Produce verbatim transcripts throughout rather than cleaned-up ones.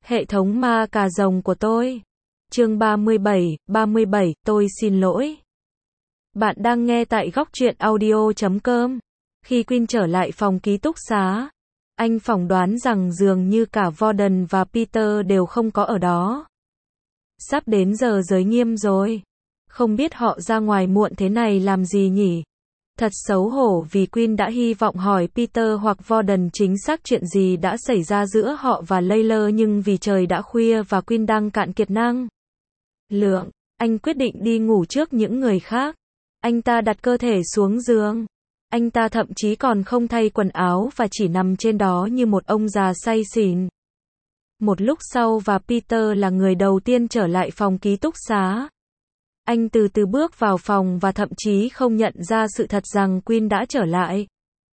Hệ thống ma cà rồng của tôi. Chương ba mươi bảy, ba mươi bảy, tôi xin lỗi. Bạn đang nghe tại góc truyện audio chấm com. Khi Quinn trở lại phòng ký túc xá, anh phỏng đoán rằng dường như cả Warden và Peter đều không có ở đó. Sắp đến giờ giới nghiêm rồi. Không biết họ ra ngoài muộn thế này làm gì nhỉ? Thật xấu hổ vì Quinn đã hy vọng hỏi Peter hoặc Warden chính xác chuyện gì đã xảy ra giữa họ và Layla, nhưng vì trời đã khuya và Quinn đang cạn kiệt năng lượng, anh quyết định đi ngủ trước những người khác. Anh ta đặt cơ thể xuống giường. Anh ta thậm chí còn không thay quần áo và chỉ nằm trên đó như một ông già say xỉn. Một lúc sau và Peter là người đầu tiên trở lại phòng ký túc xá. Anh từ từ bước vào phòng và thậm chí không nhận ra sự thật rằng Quinn đã trở lại.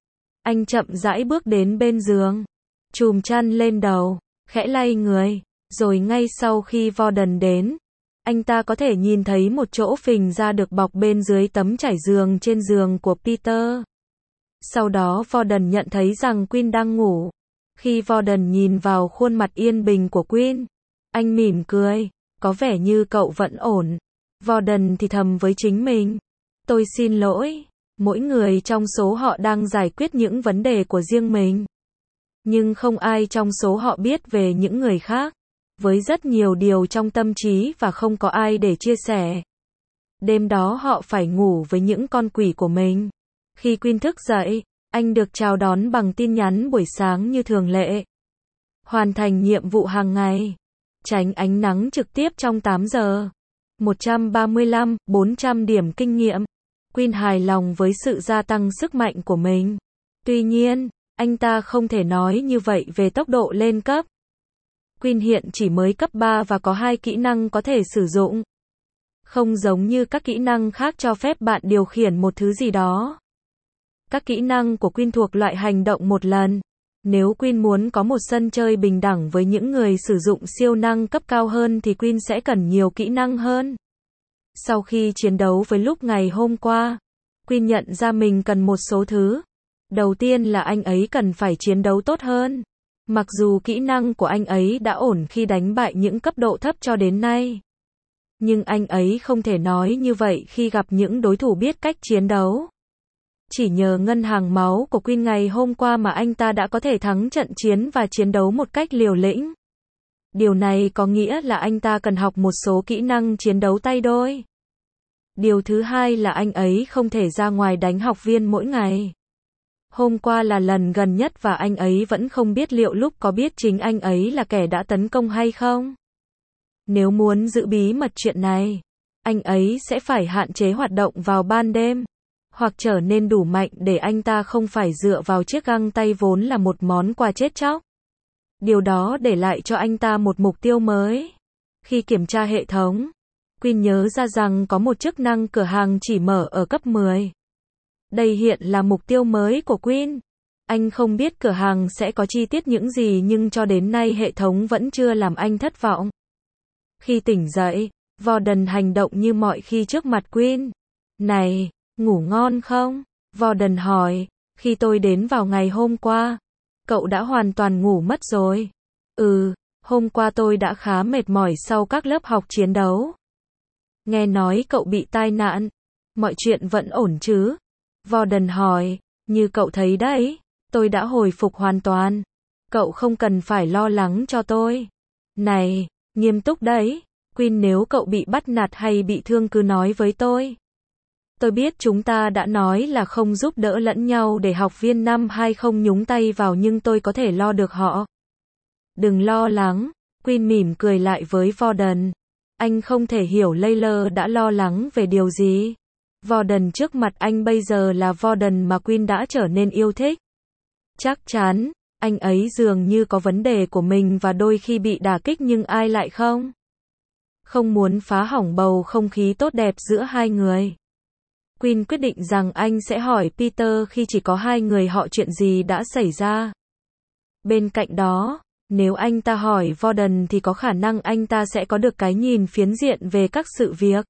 Anh chậm rãi bước đến bên giường, chùm chăn lên đầu, khẽ lay người, rồi ngay sau khi Warden đến, anh ta có thể nhìn thấy một chỗ phình ra được bọc bên dưới tấm trải giường trên giường của Peter. Sau đó Warden nhận thấy rằng Quinn đang ngủ. Khi Warden nhìn vào khuôn mặt yên bình của Quinn, anh mỉm cười, có vẻ như cậu vẫn ổn. Warden thì thầm với chính mình, tôi xin lỗi, mỗi người trong số họ đang giải quyết những vấn đề của riêng mình. Nhưng không ai trong số họ biết về những người khác, với rất nhiều điều trong tâm trí và không có ai để chia sẻ. Đêm đó họ phải ngủ với những con quỷ của mình. Khi Quinn thức dậy, anh được chào đón bằng tin nhắn buổi sáng như thường lệ. Hoàn thành nhiệm vụ hàng ngày. Tránh ánh nắng trực tiếp trong tám giờ. một trăm ba mươi lăm, bốn trăm điểm kinh nghiệm. Quinn hài lòng với sự gia tăng sức mạnh của mình. Tuy nhiên, anh ta không thể nói như vậy về tốc độ lên cấp. Quinn hiện chỉ mới cấp ba và có hai kỹ năng có thể sử dụng. Không giống như các kỹ năng khác cho phép bạn điều khiển một thứ gì đó. Các kỹ năng của Quinn thuộc loại hành động một lần. Nếu Quinn muốn có một sân chơi bình đẳng với những người sử dụng siêu năng cấp cao hơn thì Quinn sẽ cần nhiều kỹ năng hơn. Sau khi chiến đấu với lúc ngày hôm qua, Quinn nhận ra mình cần một số thứ. Đầu tiên là anh ấy cần phải chiến đấu tốt hơn. Mặc dù kỹ năng của anh ấy đã ổn khi đánh bại những cấp độ thấp cho đến nay, nhưng anh ấy không thể nói như vậy khi gặp những đối thủ biết cách chiến đấu. Chỉ nhờ ngân hàng máu của Quinn ngày hôm qua mà anh ta đã có thể thắng trận chiến và chiến đấu một cách liều lĩnh. Điều này có nghĩa là anh ta cần học một số kỹ năng chiến đấu tay đôi. Điều thứ hai là anh ấy không thể ra ngoài đánh học viên mỗi ngày. Hôm qua là lần gần nhất và anh ấy vẫn không biết liệu lúc có biết chính anh ấy là kẻ đã tấn công hay không. Nếu muốn giữ bí mật chuyện này, anh ấy sẽ phải hạn chế hoạt động vào ban đêm, hoặc trở nên đủ mạnh để anh ta không phải dựa vào chiếc găng tay vốn là một món quà chết chóc. Điều đó để lại cho anh ta một mục tiêu mới. Khi kiểm tra hệ thống, Quinn nhớ ra rằng có một chức năng cửa hàng chỉ mở ở cấp mười. Đây hiện là mục tiêu mới của Quinn. Anh không biết cửa hàng sẽ có chi tiết những gì nhưng cho đến nay hệ thống vẫn chưa làm anh thất vọng. Khi tỉnh dậy, Warden hành động như mọi khi trước mặt Quinn. Này, ngủ ngon không? Warden hỏi. Khi tôi đến vào ngày hôm qua, cậu đã hoàn toàn ngủ mất rồi. Ừ, hôm qua tôi đã khá mệt mỏi sau các lớp học chiến đấu. Nghe nói cậu bị tai nạn. Mọi chuyện vẫn ổn chứ? Warden hỏi. Như cậu thấy đấy, tôi đã hồi phục hoàn toàn. Cậu không cần phải lo lắng cho tôi. Này, nghiêm túc đấy. Quinn, nếu cậu bị bắt nạt hay bị thương cứ nói với tôi. Tôi biết chúng ta đã nói là không giúp đỡ lẫn nhau để học viên năm hai không nhúng tay vào, nhưng tôi có thể lo được họ. Đừng lo lắng. Quinn mỉm cười lại với Warden. Anh không thể hiểu Layla đã lo lắng về điều gì. Warden trước mặt anh bây giờ là Warden mà Quinn đã trở nên yêu thích. Chắc chắn, anh ấy dường như có vấn đề của mình và đôi khi bị đả kích, nhưng ai lại không? Không muốn phá hỏng bầu không khí tốt đẹp giữa hai người. Quinn quyết định rằng anh sẽ hỏi Peter khi chỉ có hai người họ chuyện gì đã xảy ra. Bên cạnh đó, nếu anh ta hỏi Warden thì có khả năng anh ta sẽ có được cái nhìn phiến diện về các sự việc.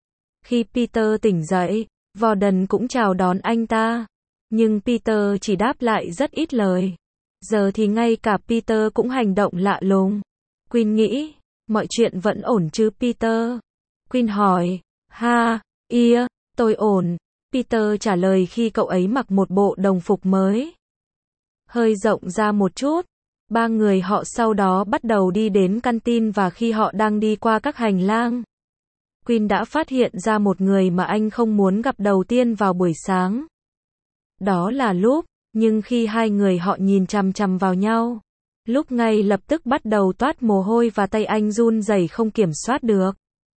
Khi Peter tỉnh dậy, Warden cũng chào đón anh ta. Nhưng Peter chỉ đáp lại rất ít lời. Giờ thì ngay cả Peter cũng hành động lạ lùng. Queen nghĩ, mọi chuyện vẫn ổn chứ Peter? Queen hỏi, ha, ia, tôi ổn. Peter trả lời khi cậu ấy mặc một bộ đồng phục mới, hơi rộng ra một chút. Ba người họ sau đó bắt đầu đi đến canteen và khi họ đang đi qua các hành lang, Queen đã phát hiện ra một người mà anh không muốn gặp đầu tiên vào buổi sáng. Đó là Luke, nhưng khi hai người họ nhìn chằm chằm vào nhau, Luke ngay lập tức bắt đầu toát mồ hôi và tay anh run rẩy không kiểm soát được.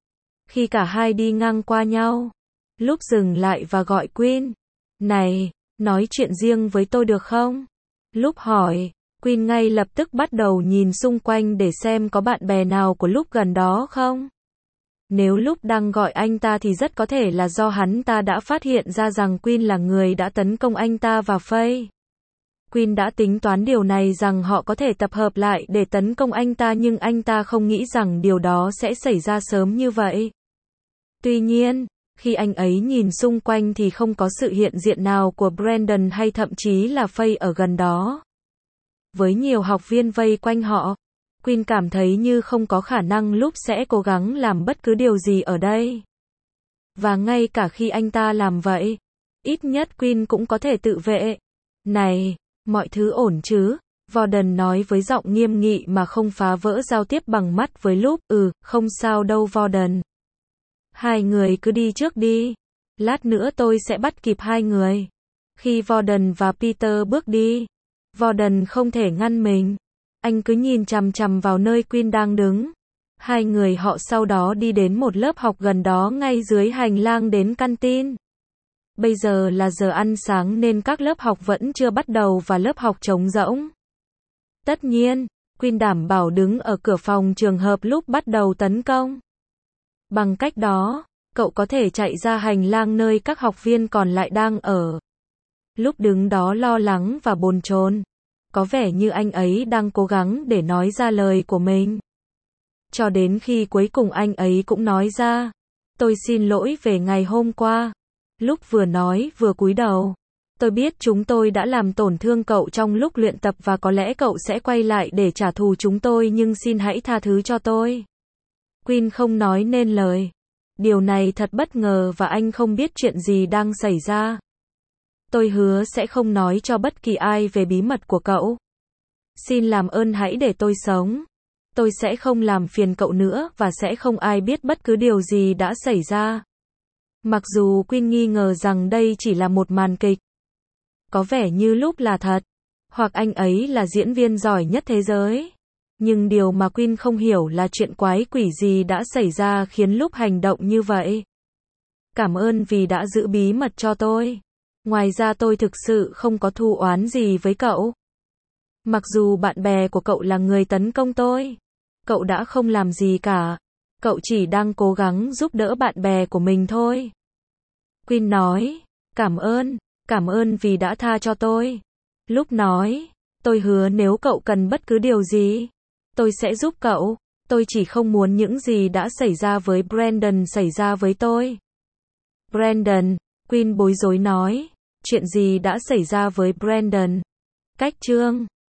Khi cả hai đi ngang qua nhau, Luke dừng lại và gọi Queen. Này, nói chuyện riêng với tôi được không? Luke hỏi. Queen ngay lập tức bắt đầu nhìn xung quanh để xem có bạn bè nào của Luke gần đó không. Nếu Luke đang gọi anh ta thì rất có thể là do hắn ta đã phát hiện ra rằng Queen là người đã tấn công anh ta và Faye. Queen đã tính toán điều này rằng họ có thể tập hợp lại để tấn công anh ta nhưng anh ta không nghĩ rằng điều đó sẽ xảy ra sớm như vậy. Tuy nhiên, khi anh ấy nhìn xung quanh thì không có sự hiện diện nào của Brandon hay thậm chí là Faye ở gần đó. Với nhiều học viên vây quanh họ, Queen cảm thấy như không có khả năng Luke sẽ cố gắng làm bất cứ điều gì ở đây. Và ngay cả khi anh ta làm vậy, ít nhất Queen cũng có thể tự vệ. Này, mọi thứ ổn chứ? Warden nói với giọng nghiêm nghị mà không phá vỡ giao tiếp bằng mắt với Luke. Ừ, không sao đâu Warden. Hai người cứ đi trước đi. Lát nữa tôi sẽ bắt kịp hai người. Khi Warden và Peter bước đi, Warden không thể ngăn mình. Anh cứ nhìn chằm chằm vào nơi Queen đang đứng. Hai người họ sau đó đi đến một lớp học gần đó ngay dưới hành lang đến canteen. Bây giờ là giờ ăn sáng nên các lớp học vẫn chưa bắt đầu và lớp học trống rỗng. Tất nhiên, Queen đảm bảo đứng ở cửa phòng trường hợp lúc bắt đầu tấn công. Bằng cách đó, cậu có thể chạy ra hành lang nơi các học viên còn lại đang ở. Lúc đứng đó lo lắng và bồn chồn, có vẻ như anh ấy đang cố gắng để nói ra lời của mình. Cho đến khi cuối cùng anh ấy cũng nói ra, tôi xin lỗi về ngày hôm qua. Lúc vừa nói vừa cúi đầu. Tôi biết chúng tôi đã làm tổn thương cậu trong lúc luyện tập và có lẽ cậu sẽ quay lại để trả thù chúng tôi nhưng xin hãy tha thứ cho tôi. Queen không nói nên lời. Điều này thật bất ngờ và anh không biết chuyện gì đang xảy ra. Tôi hứa sẽ không nói cho bất kỳ ai về bí mật của cậu. Xin làm ơn hãy để tôi sống. Tôi sẽ không làm phiền cậu nữa và sẽ không ai biết bất cứ điều gì đã xảy ra. Mặc dù Queen nghi ngờ rằng đây chỉ là một màn kịch. Có vẻ như lúc là thật. Hoặc anh ấy là diễn viên giỏi nhất thế giới. Nhưng điều mà Queen không hiểu là chuyện quái quỷ gì đã xảy ra khiến lúc hành động như vậy. Cảm ơn vì đã giữ bí mật cho tôi. Ngoài ra tôi thực sự không có thù oán gì với cậu. Mặc dù bạn bè của cậu là người tấn công tôi. Cậu đã không làm gì cả. Cậu chỉ đang cố gắng giúp đỡ bạn bè của mình thôi. Queen nói, cảm ơn, cảm ơn vì đã tha cho tôi. Lúc nói, tôi hứa nếu cậu cần bất cứ điều gì, tôi sẽ giúp cậu. Tôi chỉ không muốn những gì đã xảy ra với Brandon xảy ra với tôi. Brandon, Queen bối rối nói, chuyện gì đã xảy ra với Brandon? Cách chương